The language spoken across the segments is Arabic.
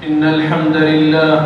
إن الحمد لله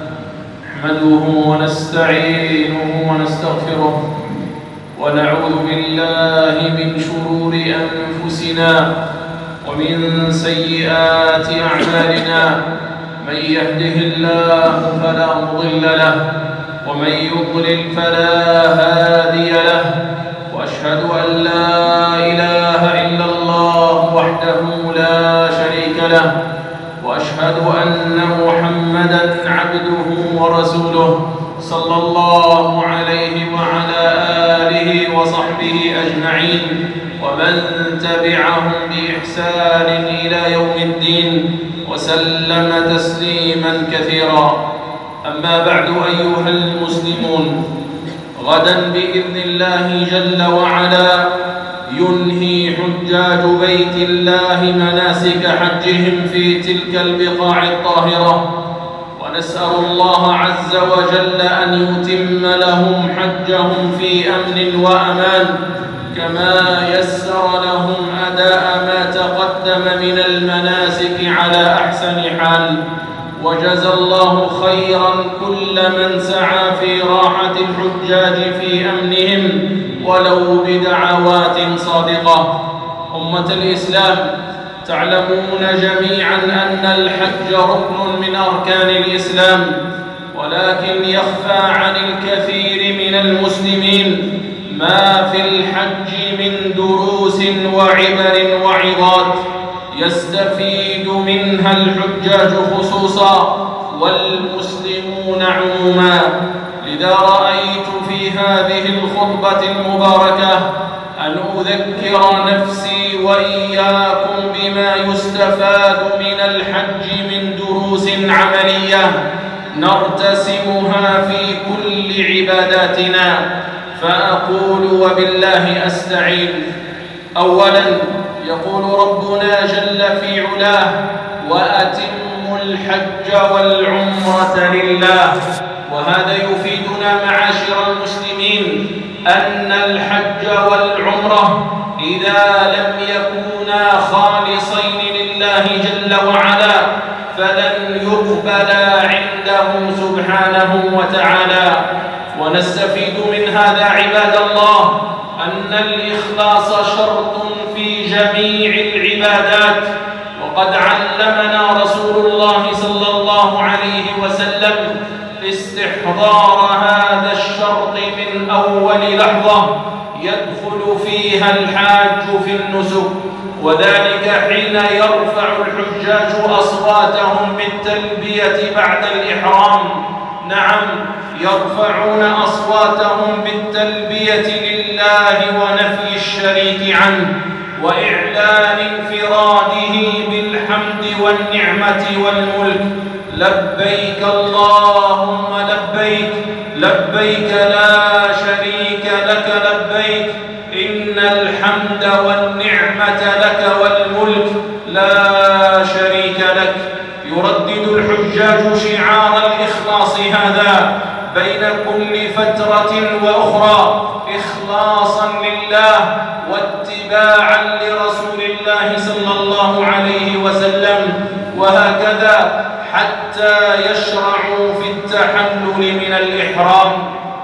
نحمده ونستعينه ونستغفره ونعوذ بالله من شرور أنفسنا ومن سيئات أعمالنا. من يهده الله فلا مضل له ومن يضلل فلا هادي له، وأشهد أن لا إله إلا الله وحده لا شريك له، وأشهد أن محمدًا عبده ورسوله صلى الله عليه وعلى آله وصحبه أجمعين، ومن تبعهم بإحسان إلى يوم الدين، وسلم تسليمًا كثيرا. أما بعد أيها المسلمون، غدا بإذن الله جل وعلا ينهي حجاج بيت الله مناسك حجهم في تلك البقاع الطاهرة، ونسأل الله عز وجل أن يتم لهم حجهم في أمن وأمان، كما يسر لهم أداء ما تقدم من المناسك على أحسن حال. وجزى الله خيرا كل من سعى في راحة الحجاج في أمنهم ولو بدعوات صادقة. أمة الإسلام، تعلمون جميعا أن الحج ركن من أركان الإسلام، ولكن يخفى عن الكثير من المسلمين ما في الحج من دروس وعبر وعظات يستفيد منها الحجاج خصوصا والمسلمون عموما. لذا رأيت في هذه الخطبة المباركة أن أذكر نفسي وإياكم بما يستفاد من الحج من دروس عملية نرتسمها في كل عباداتنا. فأقول وبالله أستعين. أولا، يقول ربنا جل في علاه: وأتموا الحج والعمرة لله. وهذا يفيدنا معاشر المسلمين أن الحج والعمرة إذا لم يكونا خالصين لله جل وعلا فلن يقبلا عنده سبحانه وتعالى. ونستفيد من هذا عباد الله أن الإخلاص شرط في جميع العبادات، وقد علمنا رسول الله صلى الله عليه وسلم استحضار هذا الشرط من أول لحظة يدخل فيها الحاج في النسك، وذلك حين يرفع الحجاج أصواتهم بالتلبية بعد الإحرام. نعم، يرفعون أصواتهم بالتلبية لله ونفي الشريك عنه، وإعلان انفراده بالحمد والنعمة والملك. لبيك اللهم لبيك، لبيك لا شريك لك لبيك، إن الحمد والنعمة لك والملك لا شريك لك. يردد الحجاج شعار الإخلاص هذا بين كل فترة وأخرى، إخلاصا لله واتباعا لرسول الله صلى الله عليه وسلم، وهكذا حتى يشرعوا في التحلل من الإحرام.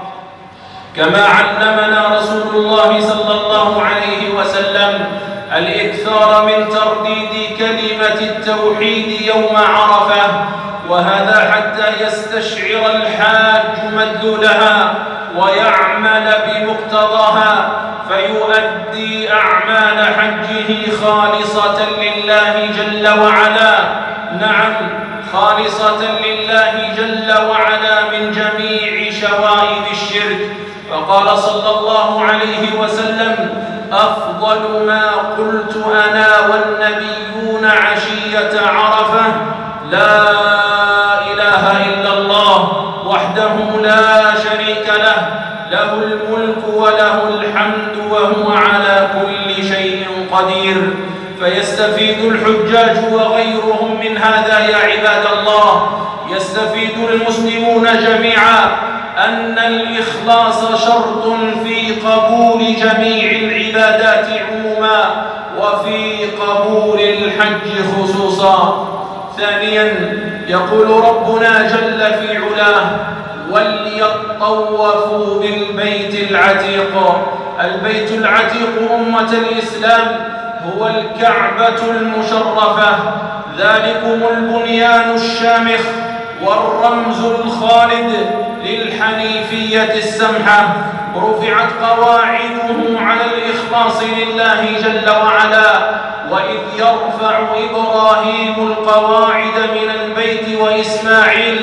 كما علمنا رسول الله صلى الله عليه وسلم الإكثار من ترديد كلمة التوحيد يوم عرفة، وهذا حتى يستشعر الحاج مدلولها ويعمل بمقتضاها فيؤدي أعمال حجه خالصة لله جل وعلا. نعم، خالصة لله جل وعلا من جميع شوائب الشرك. فقال صلى الله عليه وسلم: أفضل ما قلت أنا والنبيون عشية عرفة لا إله إلا الله وحده لا شريك له، له الملك وله الحمد وهو على كل شيء قدير. فيستفيد الحجاج وغيرهم من هذا يا عباد الله. يستفيد المسلمون جميعا أن الإخلاص شرط في قبول جميع العبادات عموما وفي قبول الحج خصوصا. ثانيا، يقول ربنا جل في علاه: وليطوفوا بالبيت العتيق. البيت العتيق أمة الإسلام هو الكعبة المشرفة، ذلكم البنيان الشامخ والرمز الخالد للحنيفية السمحة، رفعت قواعده على الإخلاص لله جل وعلا. وإذ يرفع إبراهيم القواعد من البيت وإسماعيل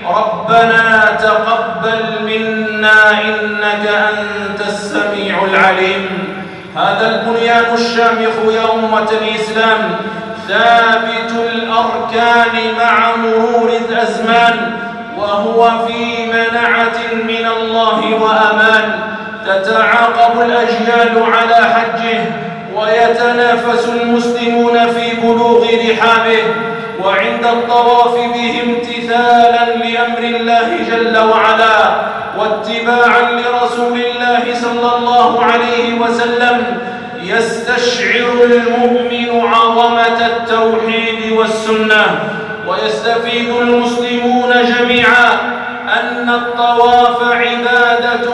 ربنا تقبل منا إنك أنت السميع العليم. هذا البنيان الشامخ يا أمة الإسلام ثابت الأركان مع مرور الأزمان، وهو في منعة من الله وأمان. تتعاقب الأجيال على حجه، ويتنافس المسلمون في بلوغ رحابه، وعند الطواف به امتثالا لأمر الله جل وعلا واتباعا لرسول الله صلى الله عليه وسلم، يستشعر المؤمن عظمة التوحيد والسنة. ويستفيد المسلمون جميعا أن الطواف عبادة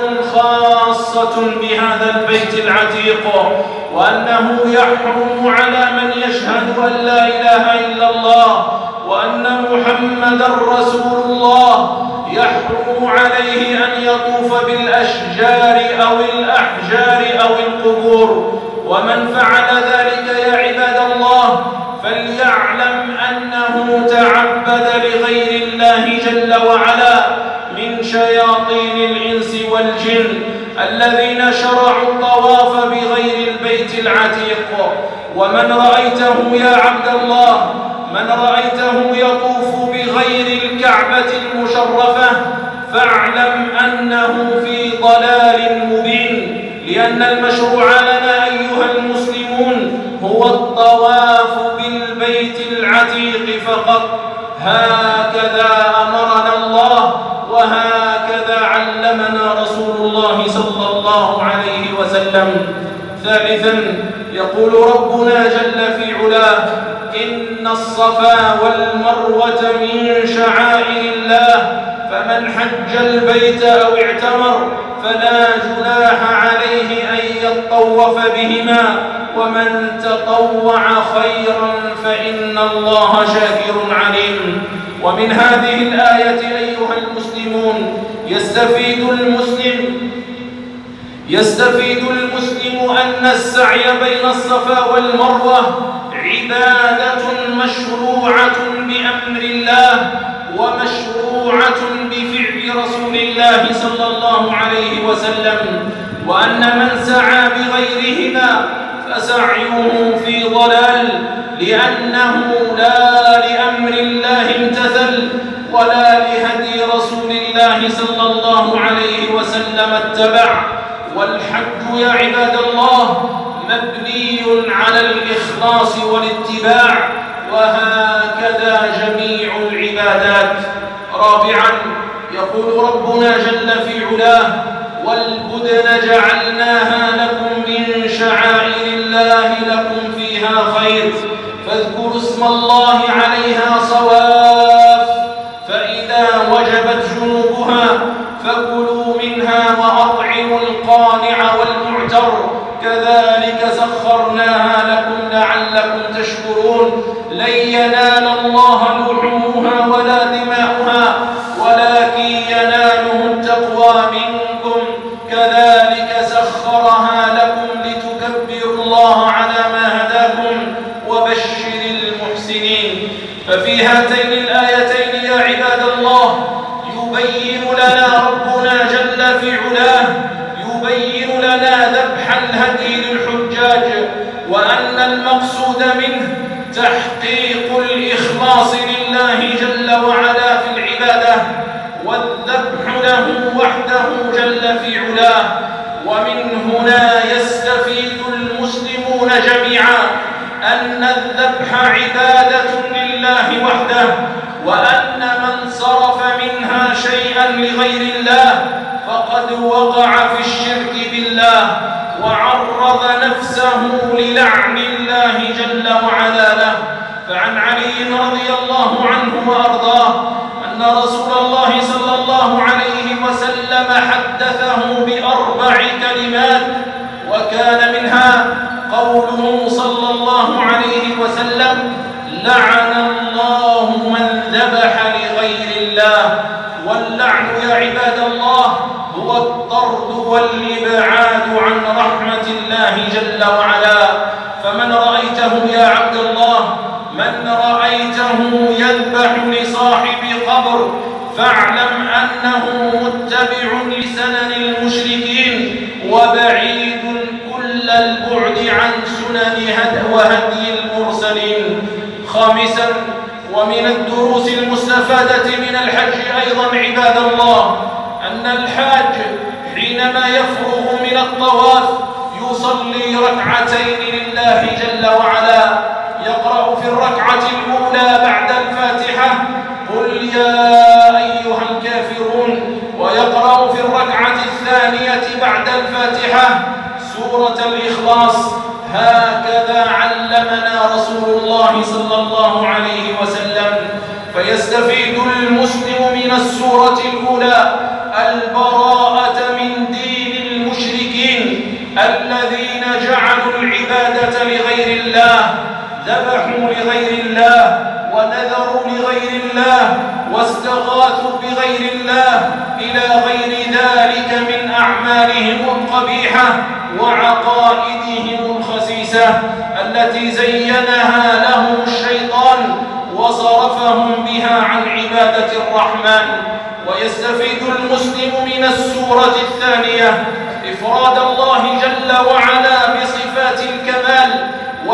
خاصة بهذا البيت العتيق، وأنه يحرم على من يشهد أن لا إله إلا الله وأن محمدًا رسول الله، يحرم عليه أن يطوف بالأشجار أو الأحجار أو القبور. ومن فعل ذلك يا عباد الله فليعلم أنه تعبد لغير الله جل وعلا من شياطين الإنس والجن الذين شرعوا الطواف بغير البيت العتيق. ومن رأيته يا عبد الله، من رأيته يطوف بغير الكعبة المشرفة فاعلم أنه في ضلال مبين، لأن المشروع لنا أيها المسلمون هو الطواف بالبيت العتيق فقط. هكذا أمرنا الله، وهكذا علمنا رسول الله صلى الله عليه وسلم. ثالثا يقول ربنا جل في علاه: إن الصفا والمروة من شعائر الله، فمن حج البيت أو اعتمر فلا جناح عليه أن يطوف بهما، ومن تطوع خيرا فإن الله شاكر عليم. ومن هذه الآية أيها المسلمون يستفيد المسلم أن السعي بين الصفا والمروة عبادة مشروعة بأمر الله ومشروعة بفعل رسول الله صلى الله عليه وسلم، وأن من سعى بغيرهما فسعيه في ضلال، لأنه لا لأمر الله امتثل ولا لهدي رسول الله صلى الله عليه وسلم اتبع. والحج يا عباد الله مبني على الإخلاص والاتباع، وهكذا جميع العبادات. رابعا يقول ربنا جل في علاه: والبدن جعلناها لكم من شعائر الله لكم فيها خير، فاذكروا اسم الله عليها صواف، فإذا وجبت جنوبها فكلوا منها وأطعموا القانع والمعتر، كذلك سخرناها لكم لعلكم تشكرون. لن ينال الله لحومها ولا دماؤها ولكن يناله التقوى منكم، كذلك سخرها لكم لتكبروا الله على ما هداكم وبشر المحسنين. ففي هاتين الآيتين يا عباد الله يبين لنا ربنا جل في علاه، يبين لنا ذبح الهدي للحجاج، وأن المقصود منه تحقيق الإخلاص لله جل وعلا في العبادة والذبح له وحده جل في علاه. ومن هنا يستفيد المسلمون جميعا أن الذبح عبادة لله وحده، وأن من صرف منها شيئا لغير الله فقد وقع في الشرك بالله وعرض نفسه للعن الله جل وعلا له. فعن علي رضي الله عنه وأرضاه ذبح لغير الله. واللعن يا عباد الله هو الطرد والإبعاد عن رحمة الله جل وعلا. فمن رأيته يا عبد الله، من رأيته يذبح لصاحب قبر فاعلم أنه متبع لسنن المشركين وبعيد كل البعد عن سنن وهدي المرسلين. خامسا، ومن الدروس المستفادة من الحج أيضا عباد الله أن الحاج حينما يفرغ من الطواف يصلي ركعتين لله جل وعلا، يقرأ في الركعة الأولى بعد الفاتحة قل يا أيها الكافرون، ويقرأ في الركعة الثانية بعد الفاتحة سورة الإخلاص. هكذا علمنا رسول الله صلى الله عليه وسلم. فيستفيد المسلم من السورة الأولى البراءة من دين المشركين الذين جعلوا العبادة لغير الله، ذبحوا لغير الله ونذروا لغير الله واستغاثوا بغير الله إلى غير ذلك من أعمالهم القبيحة وعقائدهم الخسيسة التي زينها لهم الشيطان وصرفهم بها عن عبادة الرحمن. ويستفيد المسلم من السورة الثانية إفراد الله جل وعلا بصفات الكمال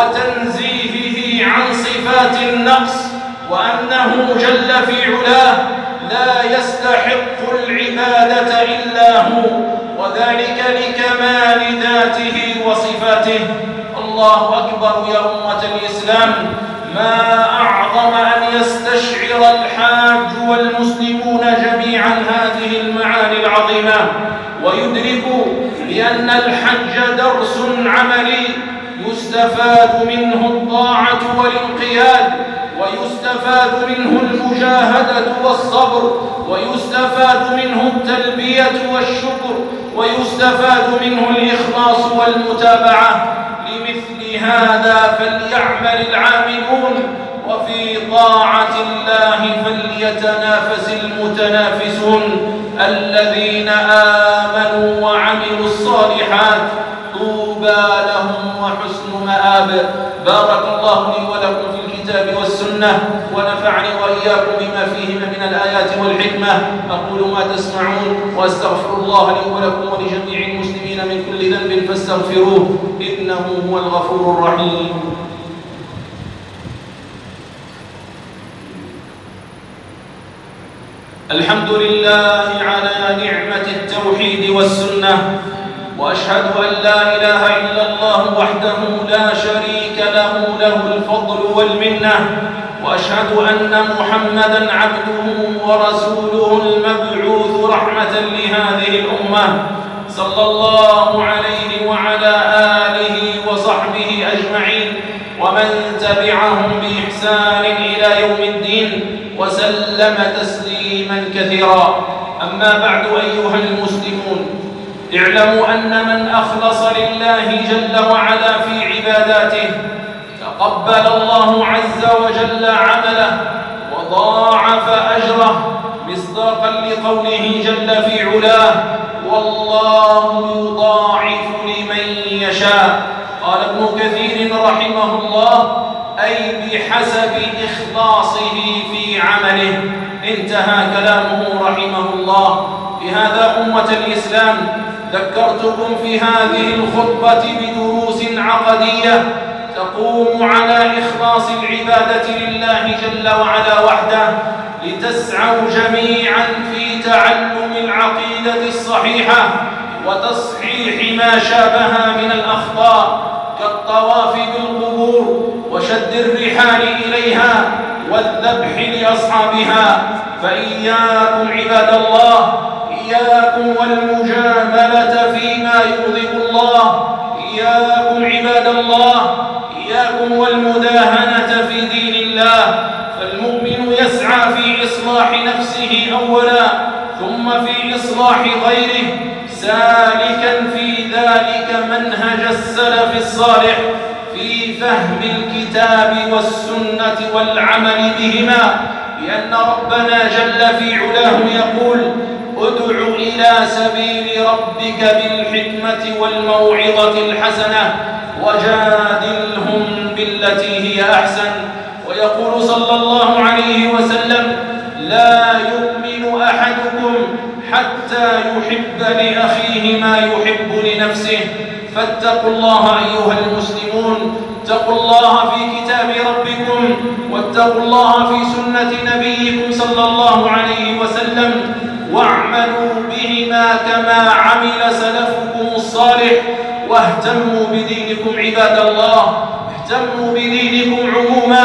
وتنزيهه عن صفات النقص، وأنه جل في علاه لا يستحق العبادة إلا هو، وذلك لكمال ذاته وصفاته. الله أكبر يا أمة الإسلام، ما أعظم أن يستشعر الحاج والمسلمون جميعا هذه المعاني العظيمة ويدركوا بأن الحج درس عملي يستفاد منه الطاعة والانقياد، ويستفاد منه المجاهدة والصبر، ويستفاد منه التلبية والشكر، ويستفاد منه الإخلاص والمتابعة. لمثل هذا فليعمل العاملون، وفي طاعة الله فليتنافس المتنافسون. الذين آمنوا وعملوا الصالحات طوبى لهم وحسن مآب. بارك الله لي ولكم في الكتاب والسنة، ونفعني وإياكم بما فيهما من الآيات والحكمة. أقول ما تسمعون وأستغفر الله لي ولكم ولجميع المسلمين من كل ذنب فاستغفروه إنه هو الغفور الرحيم. الحمد لله على نعمة التوحيد والسنة، وأشهد أن لا إله إلا الله وحده لا شريك له، له الفضل والمنة، وأشهد أن محمدًا عبده ورسوله المبعوث رحمة لهذه الأمة، صلى الله عليه وعلى آله وصحبه أجمعين ومن تبعهم بإحسان إلى يوم الدين وسلم تسليما كثيرا. أما بعد أيها المسلمون، اعلموا أن من أخلص لله جل وعلا في عباداته تقبل الله عز وجل عمله وضاعف أجره، مصداقا لقوله جل في علاه والله يضاعف لمن يشاء. قال ابن كثير رحمه الله أي بحسب إخلاصه في عمله. انتهى كلامه رحمه الله. لهذا أمة الإسلام ذكرتكم في هذه الخطبة بدروس عقدية تقوم على إخلاص العبادة لله جل وعلا وحده، لتسعوا جميعا في تعلم العقيدة الصحيحة وتصحيح ما شابها من الأخطاء كالطواف بالقبور وشد الرحال إليها والذبح لأصحابها. فإياكم عباد الله، إياكم والمجاملة فيما يغضب الله، إياكم عباد الله، إياكم والمداهنة في دين الله. فالمؤمن يسعى في إصلاح نفسه أولا ثم في إصلاح غيره، سالكا في ذلك منهج السلف الصالح في فهم الكتاب والسنة والعمل بهما، لأن ربنا جل في علاه يقول: ادع إلى سبيل ربك بالحكمة والموعظة الحسنة وجادلهم بالتي هي أحسن. ويقول صلى الله عليه وسلم: لا يؤمن أحدكم حتى يحب لأخيه ما يحب لنفسه. فاتقوا الله أيها المسلمون، اتقوا الله في كتاب ربكم، واتقوا الله في سنة نبيكم صلى الله عليه وسلم، واعملوا بهما كما عمل سلفكم الصالح. واهتموا بدينكم عباد الله، اهتموا بدينكم عموما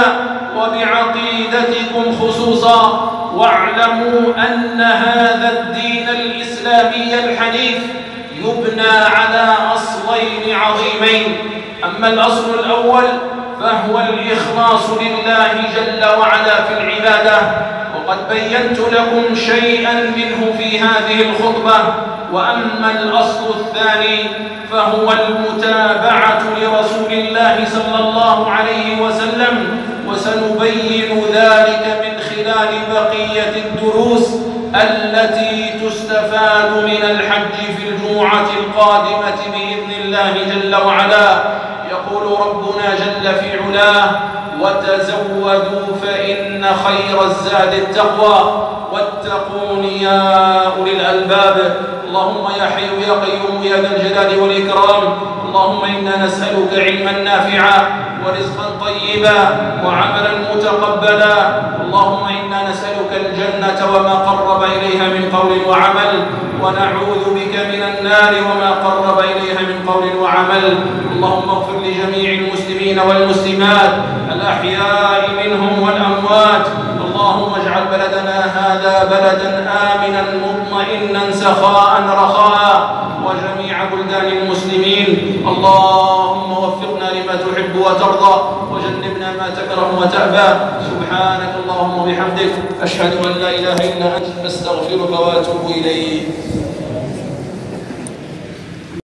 وبعقيدتكم خصوصا، واعلموا أن هذا الدين الإسلامي الحنيف يبنى على أصلين عظيمين. أما الأصل الأول فهو الإخلاص لله جل وعلا في العبادة، وقد بينت لكم شيئا منه في هذه الخطبة. وأما الأصل الثاني فهو المتابعة لرسول الله صلى الله عليه وسلم، وسنبين ذلك من خلال بقية الدروس التي تستفاد من الحج في الجمعة القادمة بإذن الله جل وعلا. يقول ربنا جل في علاه: وتزودوا فإن خير الزاد التقوى واتقون يا أولي الألباب. اللهم يا حي يا قيوم يا ذا الجلال والإكرام، اللهم إنا نسألك علما نافعا ورزقا طيبا وعملا متقبلا. اللهم إنا نسألك الجنة وما قرب إليها من قول وعمل، ونعوذ بك من النار وما قرب إليها من قول وعمل. اللهم اغفر لجميع المسلمين والمسلمات الأحياء منهم والأموات. اللهم اجعل بلدنا هذا بلدا آمنا مطمئنا سخاء رخاء، وجميع بلدان المسلمين. اللهم وفقنا لما تحب وترضى، وجنبنا ما تكره وتأبى. سبحانك اللهم وبحمدك، أشهد أن لا إله إلا أنت، أستغفرك وأتوب إليك.